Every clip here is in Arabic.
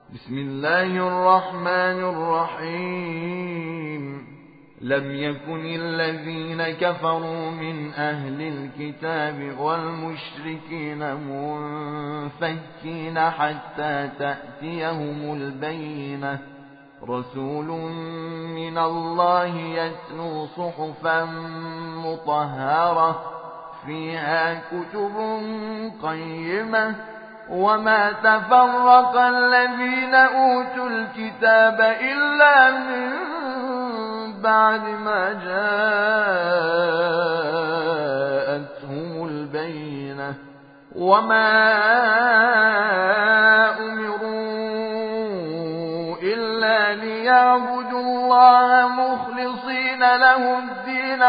بسم الله الرحمن الرحيم. لم يكن الذين كفروا من أهل الكتاب والمشركين منفكين حتى تأتيهم البينة. رسول من الله يتلو صحفا مطهرة فيها كتب قيمة. وما تفرق الذين أوتوا الكتاب إلا من بعد ما جاءتهم البينة. وما أمروا إلا ليعبدوا الله مخلصين له الدين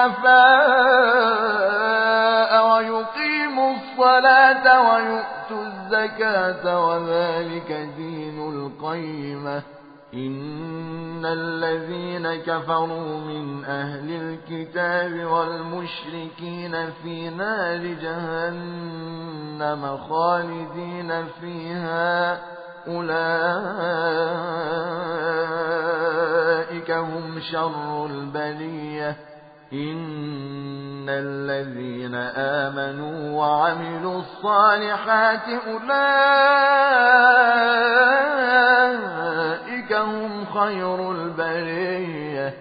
حنفاء ويقيموا الصلاة ويؤتوا الزكاة وذلك دين القيمة. إن الذين كفروا من أهل الكتاب والمشركين في نار جهنم خالدين فيها أولئك هم شر البرية. إن الذين آمنوا وعملوا الصالحات أولئك هم خير البرية.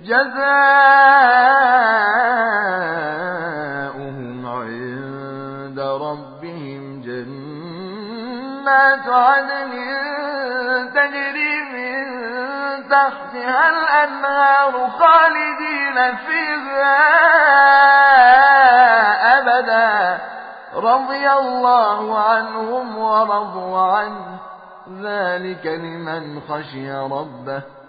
جزاؤهم عند ربهم جنات عدن تجري من تحتها الأنهار خالدين فيها أبدا. رضي الله عنهم ورضوا عنه ذلك لمن خشي ربه.